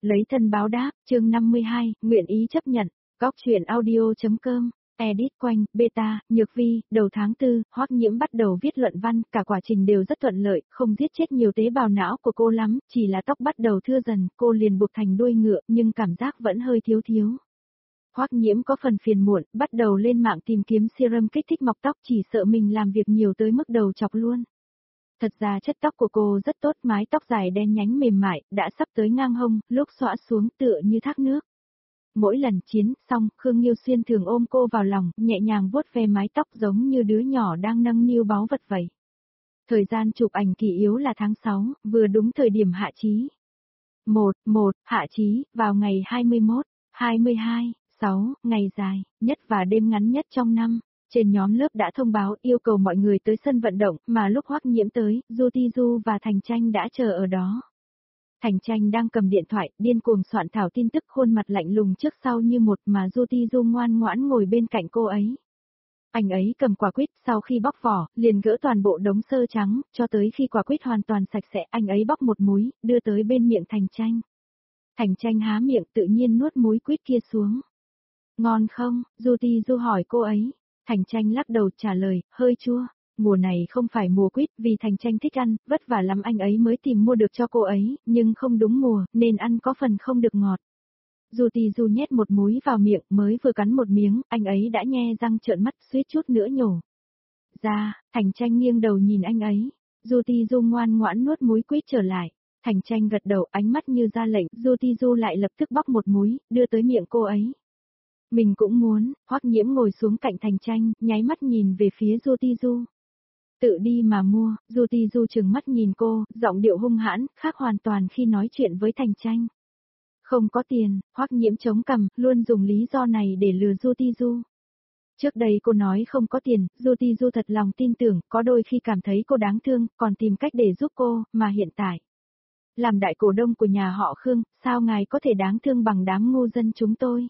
Lấy thân báo đáp, chương 52, nguyện ý chấp nhận, góc chuyện audio.com, edit quanh, beta, nhược vi, đầu tháng 4, Hoắc Nhiễm bắt đầu viết luận văn, cả quá trình đều rất thuận lợi, không giết chết nhiều tế bào não của cô lắm, chỉ là tóc bắt đầu thưa dần, cô liền buộc thành đuôi ngựa, nhưng cảm giác vẫn hơi thiếu thiếu. Hoắc Nhiễm có phần phiền muộn, bắt đầu lên mạng tìm kiếm serum kích thích mọc tóc, chỉ sợ mình làm việc nhiều tới mức đầu chọc luôn. Thật ra chất tóc của cô rất tốt, mái tóc dài đen nhánh mềm mại, đã sắp tới ngang hông, lúc xõa xuống tựa như thác nước. Mỗi lần chiến xong, Khương Nghiêu Xuyên thường ôm cô vào lòng, nhẹ nhàng vuốt ve mái tóc giống như đứa nhỏ đang nâng niu báu vật vậy. Thời gian chụp ảnh kỳ yếu là tháng 6, vừa đúng thời điểm hạ chí. 1 hạ chí, vào ngày 21, 22, 6, ngày dài, nhất và đêm ngắn nhất trong năm. Trên nhóm lớp đã thông báo yêu cầu mọi người tới sân vận động, mà lúc Hoắc Nhiễm tới, Du Ti Du và Thành Tranh đã chờ ở đó. Thành Tranh đang cầm điện thoại, điên cuồng soạn thảo tin tức, khuôn mặt lạnh lùng trước sau như một, mà Du Ti Du ngoan ngoãn ngồi bên cạnh cô ấy. Anh ấy cầm quả quýt, sau khi bóc vỏ, liền gỡ toàn bộ đống sơ trắng, cho tới khi quả quýt hoàn toàn sạch sẽ, anh ấy bóc một múi, đưa tới bên miệng Thành Tranh. Thành Tranh há miệng tự nhiên nuốt múi quýt kia xuống. Ngon không? Du Ti Du hỏi cô ấy. Thành Tranh lắc đầu trả lời, hơi chua. Mùa này không phải mùa quýt, vì Thành Tranh thích ăn, vất vả lắm anh ấy mới tìm mua được cho cô ấy, nhưng không đúng mùa, nên ăn có phần không được ngọt. Du Ti Du nhét một múi vào miệng, mới vừa cắn một miếng, anh ấy đã nhe răng trợn mắt, suýt chút nữa nhổ ra. Thành Tranh nghiêng đầu nhìn anh ấy. Du Ti Du ngoan ngoãn nuốt múi quýt trở lại. Thành Tranh gật đầu, ánh mắt như ra lệnh, Du Ti Du lại lập tức bóc một múi, đưa tới miệng cô ấy. Mình cũng muốn. Hoắc Nhiễm ngồi xuống cạnh Thành Tranh, nháy mắt nhìn về phía Du Ti Du. Tự đi mà mua. Du Ti Du trừng mắt nhìn cô, giọng điệu hung hãn, khác hoàn toàn khi nói chuyện với Thành Tranh. Không có tiền. Hoắc Nhiễm chống cằm, luôn dùng lý do này để lừa Du Ti Du. Trước đây cô nói không có tiền, Du Ti Du thật lòng tin tưởng, có đôi khi cảm thấy cô đáng thương, còn tìm cách để giúp cô, mà hiện tại. Làm đại cổ đông của nhà họ Khương, sao ngài có thể đáng thương bằng đám ngu dân chúng tôi?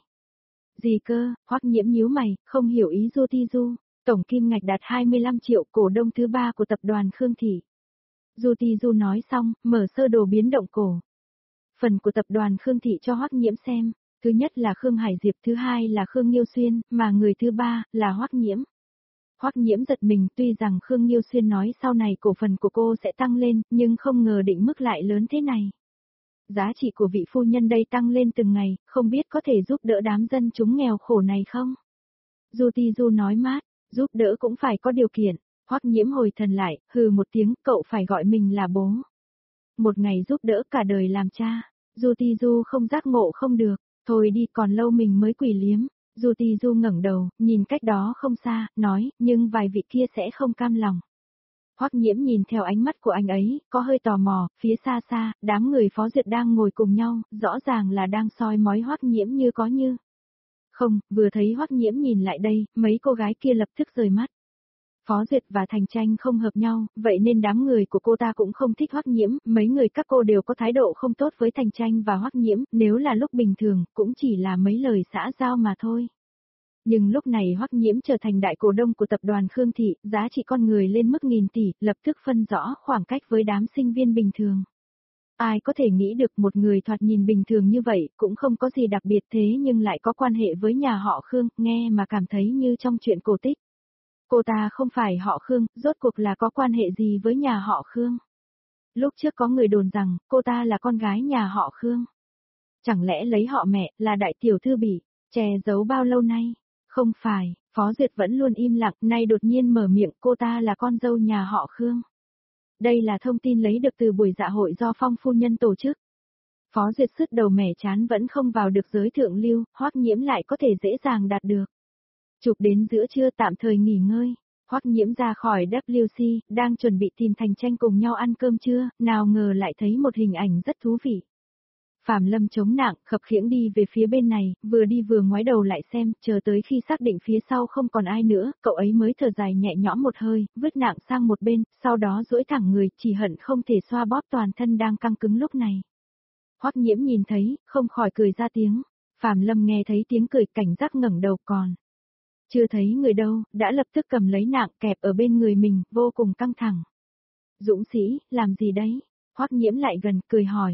Gì cơ? Hoắc Nhiễm nhíu mày, không hiểu ý Du Ti Du. Tổng kim ngạch đạt 25 triệu, cổ đông thứ 3 của tập đoàn Khương Thị. Du Ti Du nói xong, mở sơ đồ biến động cổ phần của tập đoàn Khương Thị cho Hoắc Nhiễm xem. Thứ nhất là Khương Hải Diệp, thứ hai là Khương Nghiêu Xuyên, mà người thứ ba là Hoắc Nhiễm. Hoắc Nhiễm giật mình, tuy rằng Khương Nghiêu Xuyên nói sau này cổ phần của cô sẽ tăng lên, nhưng không ngờ định mức lại lớn thế này. Giá trị của vị phu nhân đây tăng lên từng ngày, không biết có thể giúp đỡ đám dân chúng nghèo khổ này không? Du Ti Du nói mát, giúp đỡ cũng phải có điều kiện. Hoắc Nhiễm hồi thần lại, hừ một tiếng, cậu phải gọi mình là bố. Một ngày giúp đỡ cả đời làm cha. Du Ti Du không giác ngộ không được, thôi đi còn lâu mình mới quỷ liếm. Du Ti Du ngẩng đầu, nhìn cách đó không xa, nói, nhưng vài vị kia sẽ không cam lòng. Hoắc Nhiễm nhìn theo ánh mắt của anh ấy, có hơi tò mò, phía xa xa, đám người Phó Duyệt đang ngồi cùng nhau, rõ ràng là đang soi mói Hoắc Nhiễm như có như. Không, vừa thấy Hoắc Nhiễm nhìn lại đây, mấy cô gái kia lập tức rời mắt. Phó Duyệt và Thành Tranh không hợp nhau, vậy nên đám người của cô ta cũng không thích Hoắc Nhiễm, mấy người các cô đều có thái độ không tốt với Thành Tranh và Hoắc Nhiễm, nếu là lúc bình thường, cũng chỉ là mấy lời xã giao mà thôi. Nhưng lúc này Hoắc Nhiễm trở thành đại cổ đông của tập đoàn Khương Thị, giá trị con người lên mức nghìn tỷ, lập tức phân rõ khoảng cách với đám sinh viên bình thường. Ai có thể nghĩ được một người thoạt nhìn bình thường như vậy, cũng không có gì đặc biệt thế nhưng lại có quan hệ với nhà họ Khương, nghe mà cảm thấy như trong truyện cổ tích. Cô ta không phải họ Khương, rốt cuộc là có quan hệ gì với nhà họ Khương? Lúc trước có người đồn rằng, cô ta là con gái nhà họ Khương. Chẳng lẽ lấy họ mẹ, là đại tiểu thư bị che giấu bao lâu nay? Không phải, Phó Duyệt vẫn luôn im lặng, nay đột nhiên mở miệng, cô ta là con dâu nhà họ Khương. Đây là thông tin lấy được từ buổi dạ hội do Phong phu nhân tổ chức. Phó Duyệt sứt đầu mẻ chán vẫn không vào được giới thượng lưu, Hoắc Nhiễm lại có thể dễ dàng đạt được. Chụp đến giữa trưa tạm thời nghỉ ngơi. Hoắc Nhiễm ra khỏi WC, đang chuẩn bị tìm Thành Tranh cùng nhau ăn cơm trưa, nào ngờ lại thấy một hình ảnh rất thú vị. Phạm Lâm chống nạng, khập khiễng đi về phía bên này, vừa đi vừa ngoái đầu lại xem, chờ tới khi xác định phía sau không còn ai nữa, cậu ấy mới thở dài nhẹ nhõm một hơi, vứt nạng sang một bên, sau đó duỗi thẳng người, chỉ hận không thể xoa bóp toàn thân đang căng cứng lúc này. Hoắc Nhiễm nhìn thấy, không khỏi cười ra tiếng. Phạm Lâm nghe thấy tiếng cười, cảnh giác ngẩng đầu, còn chưa thấy người đâu, đã lập tức cầm lấy nạng kẹp ở bên người mình, vô cùng căng thẳng. Dũng sĩ, làm gì đấy? Hoắc Nhiễm lại gần, cười hỏi.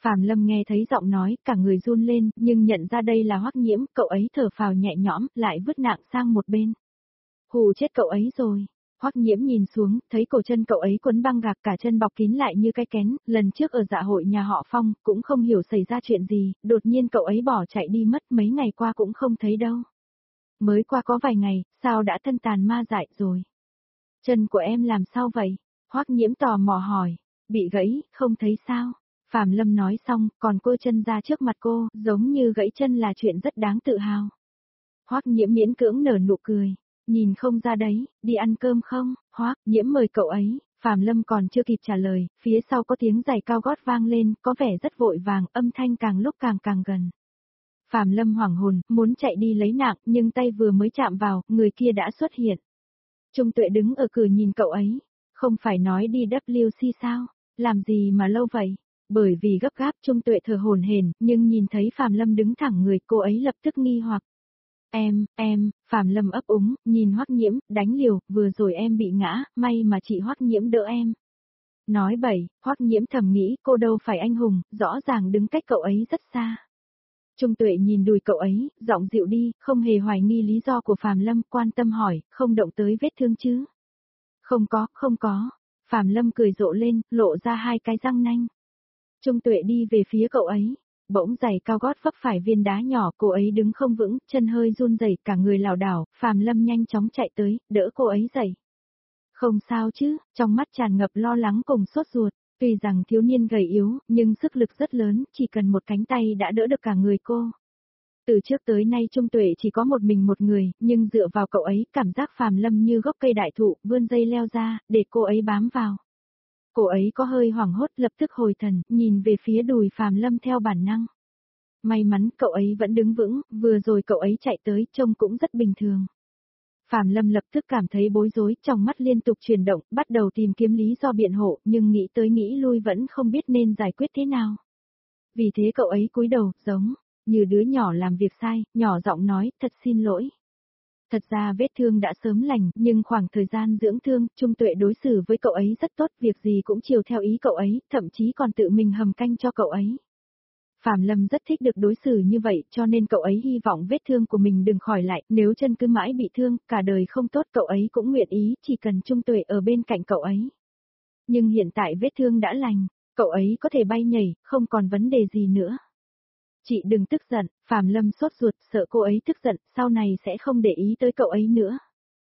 Phạm Lâm nghe thấy giọng nói, cả người run lên, nhưng nhận ra đây là Hoắc Nhiễm, cậu ấy thở phào nhẹ nhõm, lại vứt nặng sang một bên. Hù chết cậu ấy rồi. Hoắc Nhiễm nhìn xuống, thấy cổ chân cậu ấy quấn băng gạc, cả chân bọc kín lại như cái kén, lần trước ở dạ hội nhà họ Phong, cũng không hiểu xảy ra chuyện gì, đột nhiên cậu ấy bỏ chạy đi mất, mấy ngày qua cũng không thấy đâu. Mới qua có vài ngày, sao đã thân tàn ma dại rồi? Chân của em làm sao vậy? Hoắc Nhiễm tò mò hỏi. Bị gãy, không thấy sao? Phạm Lâm nói xong, còn cô chân ra trước mặt cô, giống như gãy chân là chuyện rất đáng tự hào. Hoắc Nhiễm miễn cưỡng nở nụ cười. Nhìn không ra đấy, đi ăn cơm không? Hoắc Nhiễm mời cậu ấy. Phạm Lâm còn chưa kịp trả lời, phía sau có tiếng giày cao gót vang lên, có vẻ rất vội vàng, âm thanh càng lúc càng gần. Phạm Lâm hoảng hồn, muốn chạy đi lấy nạng, nhưng tay vừa mới chạm vào, người kia đã xuất hiện. Trung Tuệ đứng ở cửa nhìn cậu ấy. Không phải nói đi WC sao? Làm gì mà lâu vậy? Bởi vì gấp gáp Trung Tuệ thở hổn hển, nhưng nhìn thấy Phạm Lâm đứng thẳng người, cô ấy lập tức nghi hoặc. Phạm Lâm ấp úng, nhìn Hoắc Nhiễm, đánh liều, vừa rồi em bị ngã, may mà chị Hoắc Nhiễm đỡ em. Nói bậy, Hoắc Nhiễm thầm nghĩ cô đâu phải anh hùng, rõ ràng đứng cách cậu ấy rất xa. Trung Tuệ nhìn đùi cậu ấy, giọng dịu đi, không hề hoài nghi lý do của Phạm Lâm, quan tâm hỏi, không động tới vết thương chứ? Không có. Phạm Lâm cười rộ lên, lộ ra hai cái răng nanh. Trung Tuệ đi về phía cậu ấy. Bỗng giày cao gót vấp phải viên đá nhỏ, cô ấy đứng không vững, chân hơi run rẩy, cả người lảo đảo, Phạm Lâm nhanh chóng chạy tới, đỡ cô ấy dậy. Không sao chứ, trong mắt tràn ngập lo lắng cùng sốt ruột, tuy rằng thiếu niên gầy yếu, nhưng sức lực rất lớn, chỉ cần một cánh tay đã đỡ được cả người cô. Từ trước tới nay Trung Tuệ chỉ có một mình một người, nhưng dựa vào cậu ấy, cảm giác Phạm Lâm như gốc cây đại thụ, vươn dây leo ra, để cô ấy bám vào. Cô ấy có hơi hoảng hốt, lập tức hồi thần, nhìn về phía đùi Phạm Lâm theo bản năng. May mắn cậu ấy vẫn đứng vững, vừa rồi cậu ấy chạy tới, trông cũng rất bình thường. Phạm Lâm lập tức cảm thấy bối rối, trong mắt liên tục chuyển động, bắt đầu tìm kiếm lý do biện hộ, nhưng nghĩ tới nghĩ lui vẫn không biết nên giải quyết thế nào. Vì thế cậu ấy cúi đầu, giống như đứa nhỏ làm việc sai, nhỏ giọng nói, thật xin lỗi. Thật ra vết thương đã sớm lành, nhưng khoảng thời gian dưỡng thương, Trung Tuệ đối xử với cậu ấy rất tốt, việc gì cũng chiều theo ý cậu ấy, thậm chí còn tự mình hầm canh cho cậu ấy. Phạm Lâm rất thích được đối xử như vậy, cho nên cậu ấy hy vọng vết thương của mình đừng khỏi lại, nếu chân cứ mãi bị thương, cả đời không tốt cậu ấy cũng nguyện ý, chỉ cần Trung Tuệ ở bên cạnh cậu ấy. Nhưng hiện tại vết thương đã lành, cậu ấy có thể bay nhảy, không còn vấn đề gì nữa. Chị đừng tức giận, Phạm Lâm sốt ruột, sợ cô ấy tức giận, sau này sẽ không để ý tới cậu ấy nữa.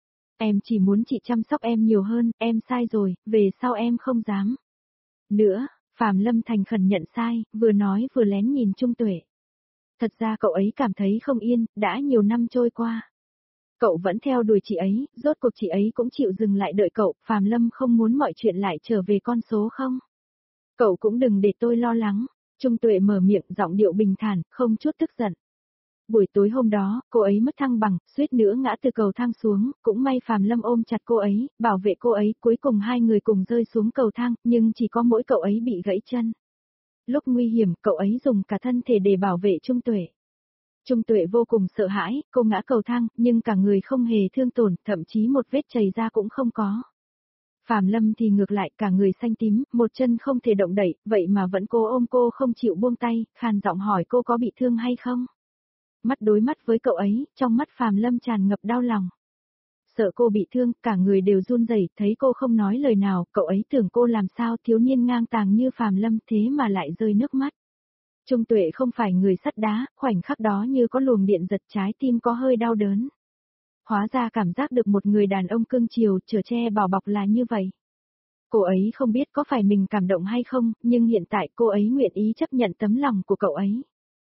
Em chỉ muốn chị chăm sóc em nhiều hơn, em sai rồi, về sau em không dám. Nữa, Phạm Lâm thành khẩn nhận sai, vừa nói vừa lén nhìn Trung Tuệ. Thật ra cậu ấy cảm thấy không yên, đã nhiều năm trôi qua. Cậu vẫn theo đuổi chị ấy, rốt cuộc chị ấy cũng chịu dừng lại đợi cậu, Phạm Lâm không muốn mọi chuyện lại trở về con số không. Cậu cũng đừng để tôi lo lắng. Trung Tuệ mở miệng, giọng điệu bình thản, không chút tức giận. Buổi tối hôm đó, cô ấy mất thăng bằng, suýt nữa ngã từ cầu thang xuống, cũng may Phạm Lâm ôm chặt cô ấy, bảo vệ cô ấy, cuối cùng hai người cùng rơi xuống cầu thang, nhưng chỉ có mỗi cậu ấy bị gãy chân. Lúc nguy hiểm, cậu ấy dùng cả thân thể để bảo vệ Trung Tuệ. Trung Tuệ vô cùng sợ hãi, cô ngã cầu thang, nhưng cả người không hề thương tổn, thậm chí một vết chảy ra cũng không có. Phạm Lâm thì ngược lại, cả người xanh tím, một chân không thể động đậy, vậy mà vẫn cố ôm cô không chịu buông tay, khàn giọng hỏi cô có bị thương hay không. Mắt đối mắt với cậu ấy, trong mắt Phạm Lâm tràn ngập đau lòng. Sợ cô bị thương, cả người đều run rẩy, thấy cô không nói lời nào, cậu ấy tưởng cô làm sao, thiếu niên ngang tàng như Phạm Lâm thế mà lại rơi nước mắt. Trung Tuệ không phải người sắt đá, khoảnh khắc đó như có luồng điện giật, trái tim có hơi đau đớn. Hóa ra cảm giác được một người đàn ông cưng chiều, chở che bảo bọc là như vậy. Cô ấy không biết có phải mình cảm động hay không, nhưng hiện tại cô ấy nguyện ý chấp nhận tấm lòng của cậu ấy.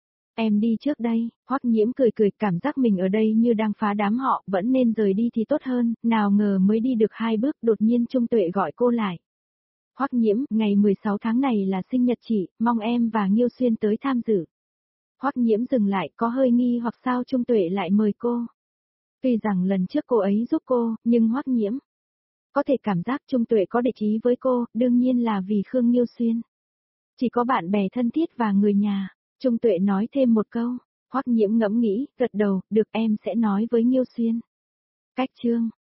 Em đi trước đây, Hoắc Nhiễm cười cười, cảm giác mình ở đây như đang phá đám họ, vẫn nên rời đi thì tốt hơn, nào ngờ mới đi được 2 bước đột nhiên Trung Tuệ gọi cô lại. Hoắc Nhiễm, ngày 16 tháng này là sinh nhật chị, mong em và Nghiêu Xuyên tới tham dự. Hoắc Nhiễm dừng lại, có hơi nghi hoặc sao Trung Tuệ lại mời cô. Tuy rằng lần trước cô ấy giúp cô, nhưng Hoắc Nhiễm có thể cảm giác Trung Tuệ có địch ý với cô, đương nhiên là vì Khương Nghiêu Xuyên. Chỉ có bạn bè thân thiết và người nhà. Trung Tuệ nói thêm một câu, Hoắc Nhiễm ngẫm nghĩ, gật đầu, được em sẽ nói với Nghiêu Xuyên. Cách chương